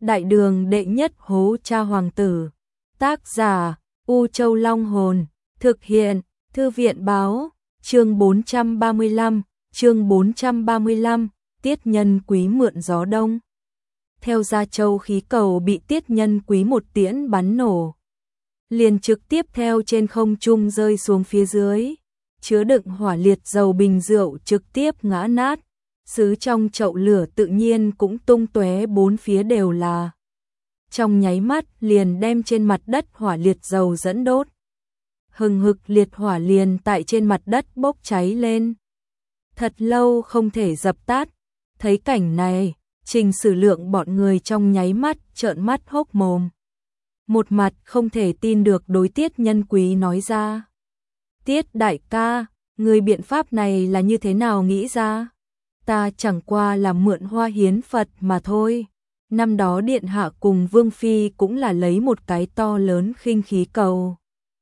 Đại đường đệ nhất hố cha hoàng tử. Tác giả U Châu Long Hồn. Thực hiện Thư viện báo. Chương 435, Tiết Nhân Quý mượn gió đông. Theo Gia Châu khí cầu bị Tiết Nhân Quý một tiễn bắn nổ, liền trực tiếp theo trên không trung rơi xuống phía dưới, chứa đựng hỏa liệt dầu bình rượu trực tiếp ngã nát, sứ trong chậu lửa tự nhiên cũng tung tóe bốn phía đều là. Trong nháy mắt liền đem trên mặt đất hỏa liệt dầu dẫn đốt. Hừng hực liệt hỏa liền tại trên mặt đất bốc cháy lên. Thật lâu không thể dập tắt. Thấy cảnh này, Trình Sử Lượng bọn người trong nháy mắt trợn mắt hốc mồm. Một mặt không thể tin được đối Tiết Nhân Quý nói ra. Tiết đại ca, người biện pháp này là như thế nào nghĩ ra? Ta chẳng qua là mượn hoa hiến Phật mà thôi. Năm đó Điện Hạ cùng Vương Phi cũng là lấy một cái to lớn khinh khí cầu.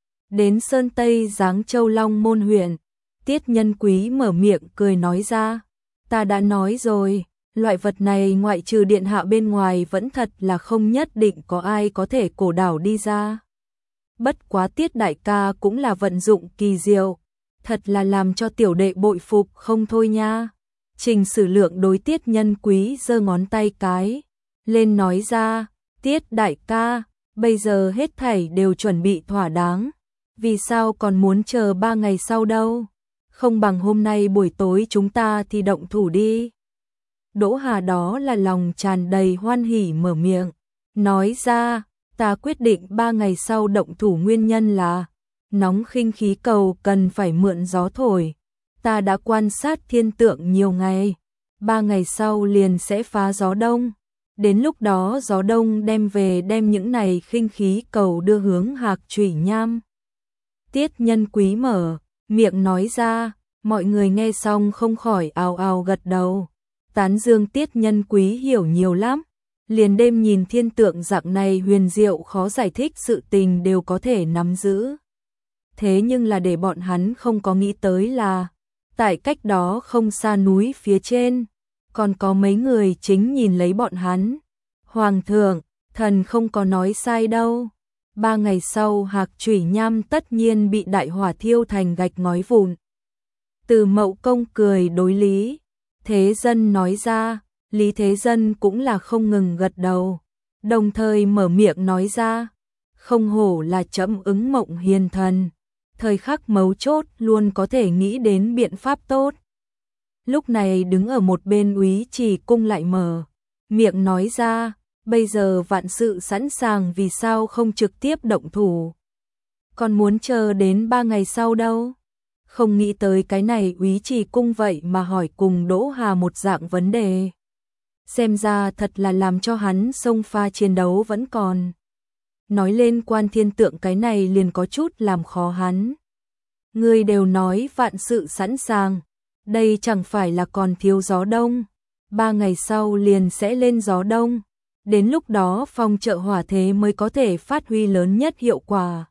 Đến Sơn Tây Giáng Châu Long Môn huyện, Tiết Nhân Quý mở miệng cười nói ra. Ta đã nói rồi, loại vật này ngoại trừ Điện Hạ bên ngoài vẫn thật là không nhất định có ai có thể cổ đảo đi ra. Bất quá Tiết đại ca cũng là vận dụng kỳ diệu, thật là làm cho tiểu đệ bội phục không thôi nha. Trình Sử Lượng đối Tiết Nhân Quý giơ ngón tay cái lên nói ra, Tiết đại ca, bây giờ hết thảy đều chuẩn bị thỏa đáng, vì sao còn muốn chờ 3 ngày sau đâu? Không bằng hôm nay buổi tối chúng ta thì động thủ đi. Đỗ Hà đó là lòng tràn đầy hoan hỉ mở miệng, nói ra, ta quyết định 3 ngày sau động thủ nguyên nhân là nóng khinh khí cầu cần phải mượn gió thổi. Ta đã quan sát thiên tượng nhiều ngày, 3 ngày sau liền sẽ phá gió đông. Đến lúc đó gió đông đem về đem những này khinh khí cầu đưa hướng Hạc Trủy Nham. Tiết Nhân Quý mở miệng nói ra, mọi người nghe xong không khỏi ào ào gật đầu. Tán dương Tiết Nhân Quý hiểu nhiều lắm, liền đêm nhìn thiên tượng dạng này huyền diệu khó giải thích sự tình đều có thể nắm giữ. Thế nhưng là để bọn hắn không có nghĩ tới là, tại cách đó không xa núi phía trên, còn có mấy người chính nhìn lấy bọn hắn. Hoàng thượng, thần không có nói sai đâu. 3 ngày sau Hạc Trủy Nham tất nhiên bị đại hỏa thiêu thành gạch ngói vụn. Từ Mậu Công cười đối Lý Thế Dân nói ra, Lý Thế Dân cũng là không ngừng gật đầu, đồng thời mở miệng nói ra, không hổ là trẫm ứng mộng hiền thần, thời khắc mấu chốt luôn có thể nghĩ đến biện pháp tốt. Lúc này đứng ở một bên Úy Trì Cung lại mở miệng nói ra, bây giờ vạn sự sẵn sàng vì sao không trực tiếp động thủ. Còn muốn chờ đến 3 ngày sau đâu. Không nghĩ tới cái này Úy Trì Cung vậy mà hỏi cùng Đỗ Hà một dạng vấn đề. Xem ra thật là làm cho hắn xông pha chiến đấu vẫn còn. Nói lên quan thiên tượng cái này liền có chút làm khó hắn. Người đều nói vạn sự sẵn sàng, đây chẳng phải là còn thiếu gió đông. 3 ngày sau liền sẽ lên gió đông. Đến lúc đó phong trợ hỏa thế mới có thể phát huy lớn nhất hiệu quả.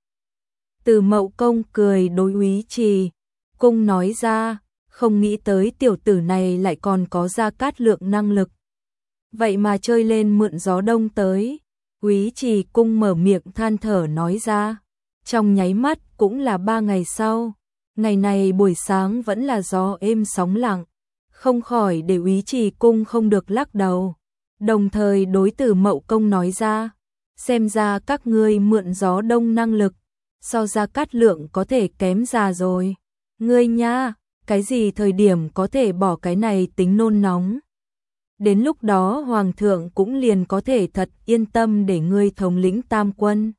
Từ Mậu Công cười đối Úy Trì Cung nói ra, không nghĩ tới tiểu tử này lại còn có Gia Cát Lượng năng lực. Vậy mà chơi lên mượn gió đông tới. Úy Trì Cung mở miệng than thở nói ra. Trong nháy mắt cũng là 3 ngày sau. Ngày này buổi sáng vẫn là gió êm sóng lặng. Không khỏi để Úy Trì Cung không được lắc đầu. Đồng thời đối Từ Mậu Công nói ra, xem ra các ngươi mượn gió đông năng lực, so Gia Cát Lượng có thể kém già rồi. Ngươi nha, cái gì thời điểm có thể bỏ cái này tính nôn nóng. Đến lúc đó Hoàng thượng cũng liền có thể thật yên tâm để ngươi thống lĩnh tam quân.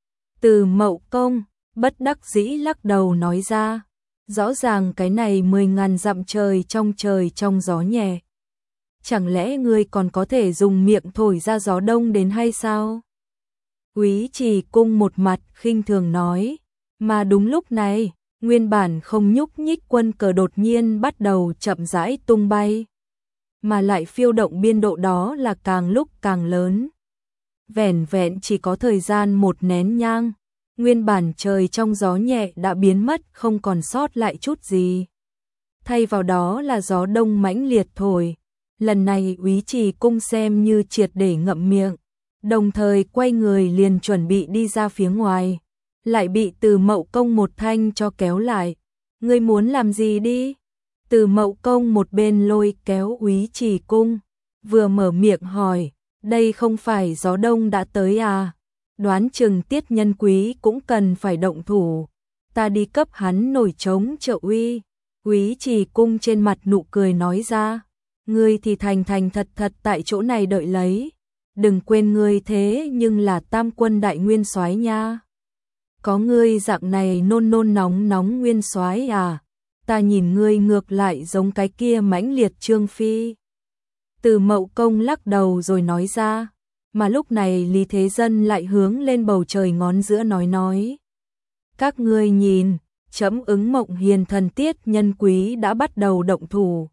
Từ Mậu Công, bất đắc dĩ lắc đầu nói ra, rõ ràng cái này 10.000 dặm trời trong gió nhẹ. Chẳng lẽ ngươi còn có thể dùng miệng thổi ra gió đông đến hay sao? Úy Trì Cung một mặt khinh thường nói, mà đúng lúc này, nguyên bản không nhúc nhích quân cờ đột nhiên bắt đầu chậm rãi tung bay, mà lại phiêu động biên độ đó là càng lúc càng lớn. Vẻn vẹn chỉ có thời gian một nén nhang, nguyên bản trời trong gió nhẹ đã biến mất không còn sót lại chút gì. Thay vào đó là gió đông mãnh liệt thổi. Lần này Úy Trì Cung xem như triệt để ngậm miệng, đồng thời quay người liền chuẩn bị đi ra phía ngoài, lại bị Từ Mậu Công một thanh cho kéo lại. Ngươi muốn làm gì đi? Từ Mậu Công một bên lôi kéo Úy Trì Cung, vừa mở miệng hỏi, đây không phải gió đông đã tới à? Đoán chừng Tiết Nhân Quý cũng cần phải động thủ, ta đi cấp hắn nổi trống trợ uy. Úy Trì Cung trên mặt nụ cười nói ra, ngươi thì thành thành thật thật tại chỗ này đợi lấy, đừng quên ngươi thế nhưng là Tam Quân đại nguyên soái nha. Có ngươi dạng này nôn nôn nóng nóng nguyên soái à, ta nhìn ngươi ngược lại giống cái kia mãnh liệt Trương Phi. Từ Mậu Công lắc đầu rồi nói ra, mà lúc này Lý Thế Dân lại hướng lên bầu trời ngón giữa nói. Các ngươi nhìn, trẫm ứng Mộng Hiền thần Tiết Nhân Quý đã bắt đầu động thủ.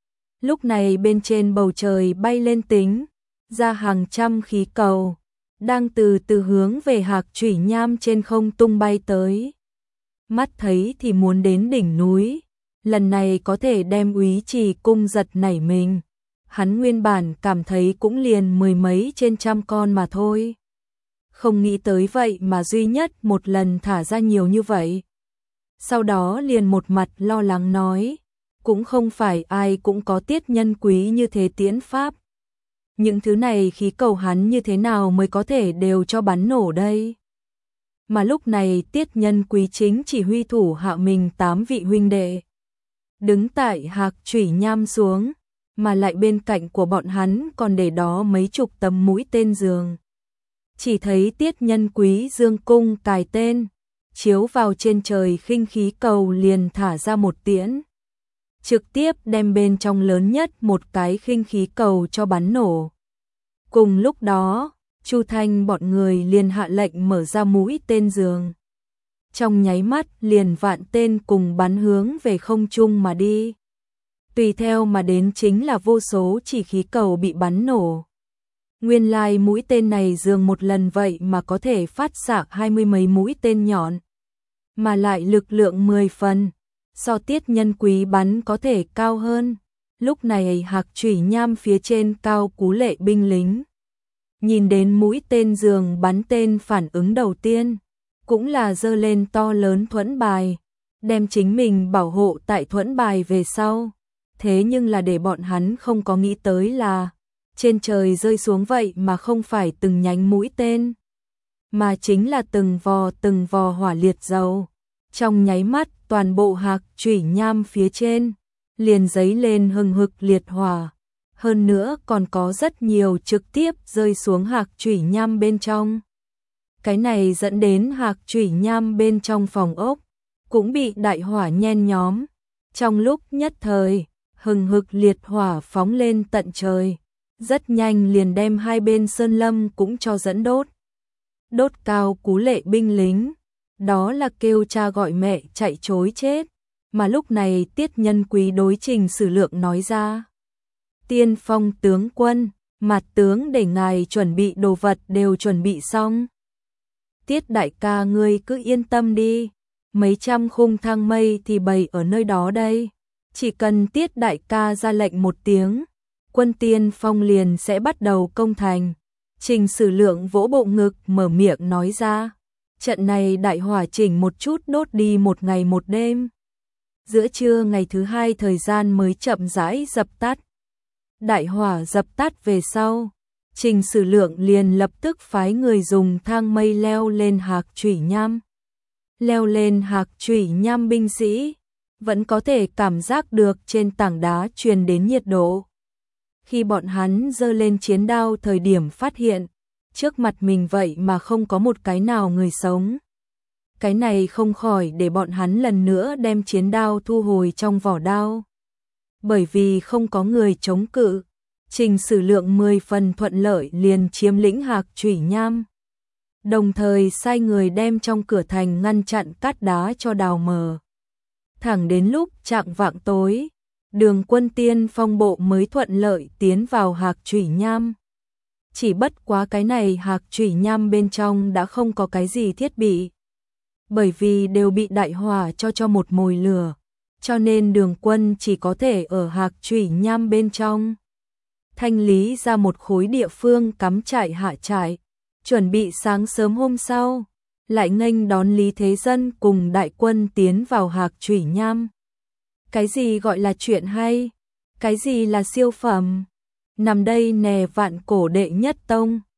Lúc này bên trên bầu trời bay lên tính, ra hàng trăm khí cầu, đang từ từ hướng về Hạc Chủy Nham trên không tung bay tới. Mắt thấy thì muốn đến đỉnh núi, lần này có thể đem Úy Trì Cung giật nảy mình. Hắn nguyên bản cảm thấy cũng liền mười mấy trên trăm con mà thôi. Không nghĩ tới vậy mà duy nhất một lần thả ra nhiều như vậy. Sau đó liền một mặt lo lắng nói, cũng không phải ai cũng có Tiết Nhân Quý như thế tiễn pháp. Những thứ này khí cầu hắn như thế nào mới có thể đều cho bắn nổ đây? Mà lúc này Tiết Nhân Quý chính chỉ huy thủ hạ mình 8 vị huynh đệ. Đứng tại Hạc Chủy Nham xuống, mà lại bên cạnh của bọn hắn còn để đó mấy chục tấm mũi tên giường. Chỉ thấy Tiết Nhân Quý dương cung cài tên, chiếu vào trên trời khinh khí cầu liền thả ra một tiễn. Trực tiếp đem bên trong lớn nhất một cái khinh khí cầu cho bắn nổ. Cùng lúc đó, Chu Thanh bọn người liền hạ lệnh mở ra mũi tên giường. Trong nháy mắt liền vạn tên cùng bắn hướng về không trung mà đi. Tùy theo mà đến chính là vô số chỉ khí cầu bị bắn nổ. Nguyên lai mũi tên này dường một lần vậy mà có thể phát xạ 20 mấy mũi tên nhọn. Mà lại lực lượng 10 phần, so Tiết Nhân Quý bắn có thể cao hơn. Lúc này Hạc Chủy Nham phía trên cao Cú Lệ binh lính. Nhìn đến mũi tên giường bắn tên phản ứng đầu tiên, cũng là giơ lên to lớn thuẫn bài, đem chính mình bảo hộ tại thuẫn bài về sau. Thế nhưng là để bọn hắn không có nghĩ tới là trên trời rơi xuống vậy mà không phải từng nhánh mũi tên, mà chính là từng vò hỏa liệt dầu. Trong nháy mắt toàn bộ Hạc Chủy Nham phía trên liền giấy lên hừng hực liệt hỏa, hơn nữa còn có rất nhiều trực tiếp rơi xuống Hạc Chủy Nham bên trong. Cái này dẫn đến Hạc Chủy Nham bên trong phòng ốc cũng bị đại hỏa nhen nhóm. Trong lúc nhất thời, hừng hực liệt hỏa phóng lên tận trời, rất nhanh liền đem hai bên sơn lâm cũng cho dẫn đốt. Đốt cao Cú Lệ binh lính, đó là kêu cha gọi mẹ chạy trối chết. Mà lúc này Tiết Nhân Quý đối Trình Sử Lượng nói ra, Tiên Phong tướng quân, Mạt tướng để ngài chuẩn bị đồ vật đều chuẩn bị xong. Tiết đại ca ngươi cứ yên tâm đi, mấy trăm khung thang mây thì bày ở nơi đó đây. Chỉ cần Tiết đại ca ra lệnh một tiếng, quân Tiên Phong liền sẽ bắt đầu công thành. Trình Sử Lượng vỗ bộ ngực mở miệng nói ra, trận này đại hỏa chỉnh một chút đốt đi một ngày một đêm. Giữa trưa ngày thứ hai thời gian mới chậm rãi dập tắt. Đại hỏa dập tắt về sau, Trình Sử Lượng liền lập tức phái người dùng thang mây leo lên Hạc Chủy Nham. Leo lên Hạc Chủy Nham binh sĩ vẫn có thể cảm giác được trên tảng đá truyền đến nhiệt độ. Khi bọn hắn giơ lên chiến đao thời điểm phát hiện, trước mặt mình vậy mà không có một cái nào người sống. Cái này không khỏi để bọn hắn lần nữa đem chiến đao thu hồi trong vỏ đao. Bởi vì không có người chống cự, Trình Sử Lượng 10 phần thuận lợi liền chiếm lĩnh Hạc Chủy Nham. Đồng thời sai người đem trong cửa thành ngăn chặn cát đá cho đào mờ. Thẳng đến lúc chạng vạng tối, đường quân Tiên Phong bộ mới thuận lợi tiến vào Hạc Chủy Nham. Chỉ bất quá cái này Hạc Chủy Nham bên trong đã không có cái gì thiết bị. Bởi vì đều bị đại hỏa cho một mồi lửa, cho nên đường quân chỉ có thể ở Hạc Chủy Nham bên trong thanh lý ra một khối địa phương cắm trại hạ trại, Chuẩn bị sáng sớm hôm sau, lại nghênh đón Lý Thế Dân cùng đại quân tiến vào Hạc Trủy Nham. Cái gì gọi là chuyện hay? Cái gì là siêu phẩm? Nằm đây nè vạn cổ đệ nhất tông.